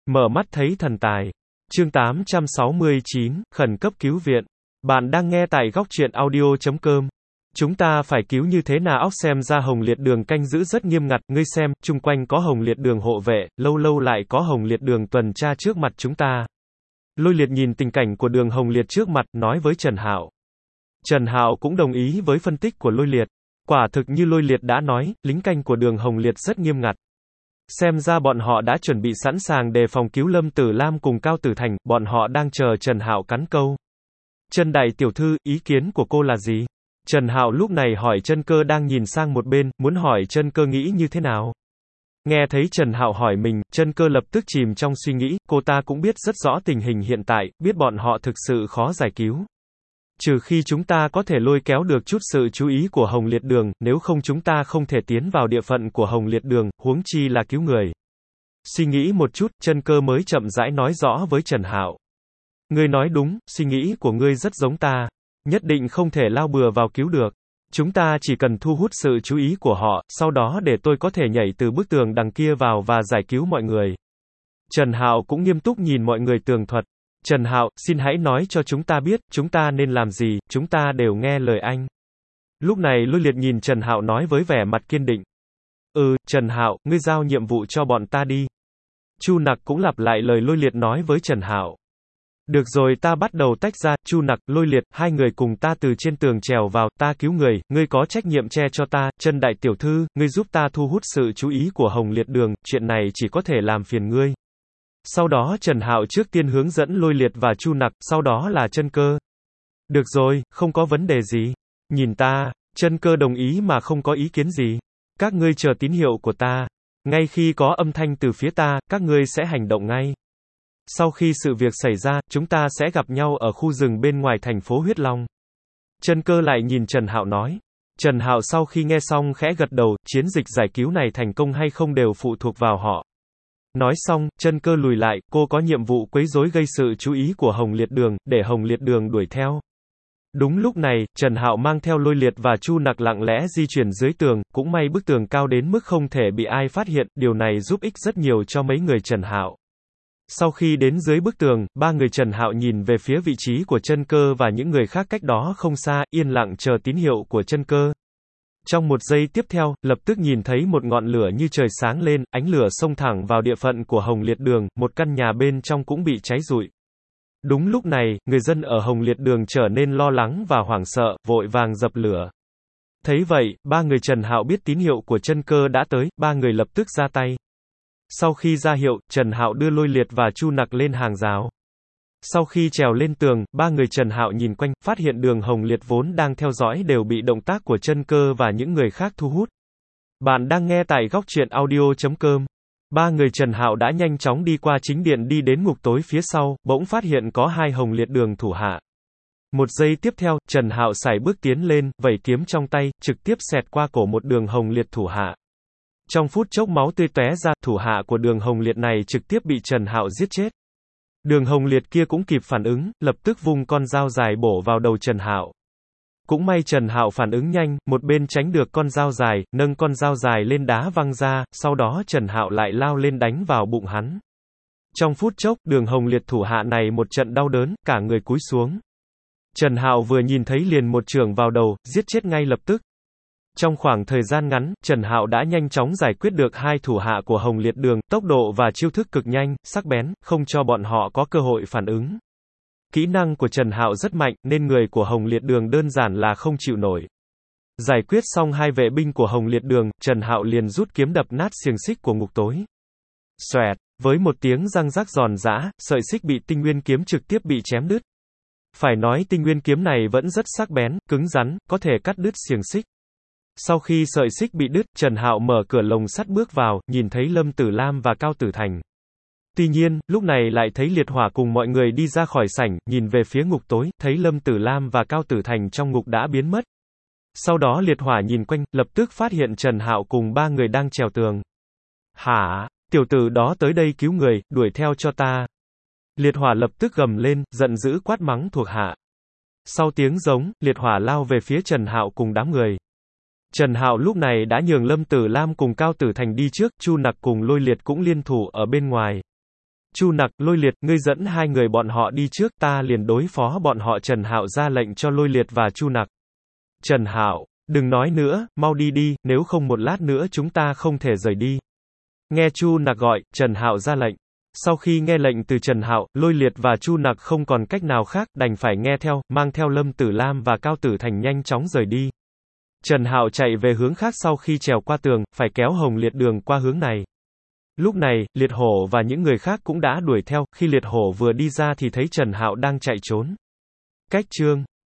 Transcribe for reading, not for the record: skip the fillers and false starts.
Mở mắt thấy thần tài. Chương 869, khẩn cấp cứu viện. Bạn đang nghe tại góc truyện audio.com. Chúng ta phải cứu như thế nào? Óc xem ra Hồng Liệt Đường canh giữ rất nghiêm ngặt, ngươi xem, chung quanh có Hồng Liệt Đường hộ vệ, lâu lâu lại có Hồng Liệt Đường tuần tra trước mặt chúng ta. Lôi Liệt nhìn tình cảnh của đường Hồng Liệt trước mặt, nói với Trần Hạo. Trần Hạo cũng đồng ý với phân tích của Lôi Liệt. Quả thực như Lôi Liệt đã nói, lính canh của đường Hồng Liệt rất nghiêm ngặt. Xem ra bọn họ đã chuẩn bị sẵn sàng đề phòng cứu Lâm Tử Lam cùng Cao Tử Thành, bọn họ đang chờ Trần Hạo cắn câu. Trần đại tiểu thư, ý kiến của cô là gì? Trần Hạo lúc này hỏi Chân Cơ đang nhìn sang một bên, muốn hỏi Chân Cơ nghĩ như thế nào. Nghe thấy Trần Hạo hỏi mình, Chân Cơ lập tức chìm trong suy nghĩ, cô ta cũng biết rất rõ tình hình hiện tại, biết bọn họ thực sự khó giải cứu. Trừ khi chúng ta có thể lôi kéo được chút sự chú ý của Hồng Liệt Đường, nếu không chúng ta không thể tiến vào địa phận của Hồng Liệt Đường, huống chi là cứu người. Suy nghĩ một chút, Chân Cơ mới chậm rãi nói rõ với Trần Hạo. Ngươi nói đúng, suy nghĩ của ngươi rất giống ta. Nhất định không thể lao bừa vào cứu được. Chúng ta chỉ cần thu hút sự chú ý của họ, sau đó để tôi có thể nhảy từ bức tường đằng kia vào và giải cứu mọi người. Trần Hạo cũng nghiêm túc nhìn mọi người tường thuật. Trần Hạo, xin hãy nói cho chúng ta biết, chúng ta nên làm gì, chúng ta đều nghe lời anh. Lúc này Lôi Liệt nhìn Trần Hạo nói với vẻ mặt kiên định. Trần Hạo, ngươi giao nhiệm vụ cho bọn ta đi. Chu Nặc cũng lặp lại lời Lôi Liệt nói với Trần Hạo. Được rồi, ta bắt đầu tách ra, Chu Nặc, Lôi Liệt, hai người cùng ta từ trên tường trèo vào, ta cứu người, ngươi có trách nhiệm che cho ta, Trần đại tiểu thư, ngươi giúp ta thu hút sự chú ý của Hồng Liệt Đường, chuyện này chỉ có thể làm phiền ngươi. Sau đó Trần Hạo trước tiên hướng dẫn Lôi Liệt và Chu Nặc, sau đó là Chân Cơ. Được rồi, không có vấn đề gì. Nhìn ta, Chân Cơ đồng ý mà không có ý kiến gì. Các ngươi chờ tín hiệu của ta. Ngay khi có âm thanh từ phía ta, các ngươi sẽ hành động ngay. Sau khi sự việc xảy ra, chúng ta sẽ gặp nhau ở khu rừng bên ngoài thành phố Huyết Long. Chân Cơ lại nhìn Trần Hạo nói. Trần Hạo sau khi nghe xong khẽ gật đầu, chiến dịch giải cứu này thành công hay không đều phụ thuộc vào họ. Nói xong, Chân Cơ lùi lại, cô có nhiệm vụ quấy rối gây sự chú ý của Hồng Liệt Đường, để Hồng Liệt Đường đuổi theo. Đúng lúc này, Trần Hạo mang theo Lôi Liệt và Chu Nặc lặng lẽ di chuyển dưới tường, cũng may bức tường cao đến mức không thể bị ai phát hiện, điều này giúp ích rất nhiều cho mấy người Trần Hạo. Sau khi đến dưới bức tường, ba người Trần Hạo nhìn về phía vị trí của Chân Cơ và những người khác cách đó không xa, yên lặng chờ tín hiệu của Chân Cơ. Trong một giây tiếp theo, lập tức nhìn thấy một ngọn lửa như trời sáng lên, ánh lửa xông thẳng vào địa phận của Hồng Liệt Đường, một căn nhà bên trong cũng bị cháy rụi. Đúng lúc này, người dân ở Hồng Liệt Đường trở nên lo lắng và hoảng sợ, vội vàng dập lửa. Thấy vậy, ba người Trần Hạo biết tín hiệu của Chân Cơ đã tới, ba người lập tức ra tay. Sau khi ra hiệu, Trần Hạo đưa Lôi Liệt và Chu Nặc lên hàng rào. Sau khi trèo lên tường, ba người Trần Hạo nhìn quanh, phát hiện đường Hồng Liệt vốn đang theo dõi đều bị động tác của Chân Cơ và những người khác thu hút. Bạn đang nghe tại góc truyện audio.com. Ba người Trần Hạo đã nhanh chóng đi qua chính điện đi đến ngục tối phía sau, bỗng phát hiện có hai Hồng Liệt Đường thủ hạ. Một giây tiếp theo, Trần Hạo sải bước tiến lên, vẩy kiếm trong tay, trực tiếp xẹt qua cổ một đường Hồng Liệt thủ hạ. Trong phút chốc máu tươi tóe ra, thủ hạ của đường Hồng Liệt này trực tiếp bị Trần Hạo giết chết. Đường Hồng Liệt kia cũng kịp phản ứng, lập tức vung con dao dài bổ vào đầu Trần Hạo. Cũng may Trần Hạo phản ứng nhanh, một bên tránh được con dao dài, nâng con dao dài lên đá văng ra, sau đó Trần Hạo lại lao lên đánh vào bụng hắn. Trong phút chốc, đường Hồng Liệt thủ hạ này một trận đau đớn, cả người cúi xuống. Trần Hạo vừa nhìn thấy liền một chưởng vào đầu, giết chết ngay lập tức. Trong khoảng thời gian ngắn, Trần Hạo đã nhanh chóng giải quyết được hai thủ hạ của Hồng Liệt Đường, tốc độ và chiêu thức cực nhanh, sắc bén, không cho bọn họ có cơ hội phản ứng. Kỹ năng của Trần Hạo rất mạnh, nên người của Hồng Liệt Đường đơn giản là không chịu nổi. Giải quyết xong hai vệ binh của Hồng Liệt Đường, Trần Hạo liền rút kiếm đập nát xiềng xích của ngục tối. Xoẹt, với một tiếng răng rắc giòn giã, sợi xích bị Tinh Nguyên kiếm trực tiếp bị chém đứt. Phải nói Tinh Nguyên kiếm này vẫn rất sắc bén, cứng rắn, có thể cắt đứt xiềng xích. Sau khi sợi xích bị đứt, Trần Hạo mở cửa lồng sắt bước vào, nhìn thấy Lâm Tử Lam và Cao Tử Thành. Tuy nhiên, lúc này lại thấy Liệt Hỏa cùng mọi người đi ra khỏi sảnh, nhìn về phía ngục tối, thấy Lâm Tử Lam và Cao Tử Thành trong ngục đã biến mất. Sau đó Liệt Hỏa nhìn quanh, lập tức phát hiện Trần Hạo cùng ba người đang trèo tường. Hả? Tiểu tử đó tới đây cứu người, đuổi theo cho ta. Liệt Hỏa lập tức gầm lên, giận dữ quát mắng thuộc hạ. Sau tiếng giống, Liệt Hỏa lao về phía Trần Hạo cùng đám người. Trần Hạo lúc này đã nhường Lâm Tử Lam cùng Cao Tử Thành đi trước, Chu Nặc cùng Lôi Liệt cũng liên thủ ở bên ngoài. Chu Nặc, Lôi Liệt, ngươi dẫn hai người bọn họ đi trước, ta liền đối phó bọn họ. Trần Hạo ra lệnh cho Lôi Liệt và Chu Nặc. Trần Hạo, đừng nói nữa, mau đi đi, nếu không một lát nữa chúng ta không thể rời đi. Nghe Chu Nặc gọi, Trần Hạo ra lệnh. Sau khi nghe lệnh từ Trần Hạo, Lôi Liệt và Chu Nặc không còn cách nào khác, đành phải nghe theo, mang theo Lâm Tử Lam và Cao Tử Thành nhanh chóng rời đi. Trần Hạo chạy về hướng khác sau khi trèo qua tường, phải kéo Hồng Liệt Đường qua hướng này. Lúc này, Liệt Hổ và những người khác cũng đã đuổi theo, khi Liệt Hổ vừa đi ra thì thấy Trần Hạo đang chạy trốn. Cách chương